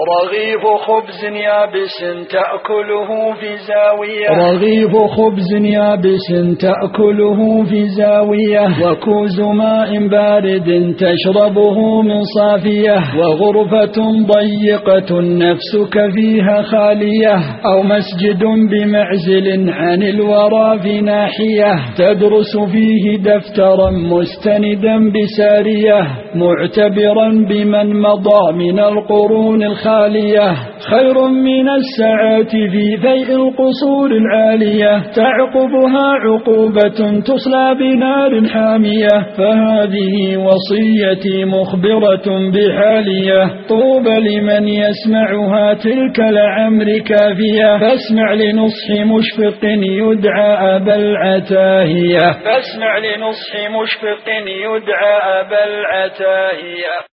رغيف خبز يابس تأكله في زاوية رغيف خبز يابس تأكله في زاوية وكوز ماء بارد تشربه من صافية وغرفة ضيقة نفسك فيها خالية أو مسجد بمعزل عن الورى في ناحية تدرس فيه دفترا مستندا بسارية معتبرا بمن مضى من القرون الخالية خير من الساعات في فيء القصور العالية تعقبها عقوبة تصلى بنار حامية فهذه وصيتي مخبرة بحالية طوبى لمن يسمعها تلك لعمر كافية فاسمع لنصح مشفق يدعى أبا العتاهية فاسمع لنصح مشفق يدعى أبا العتاهية.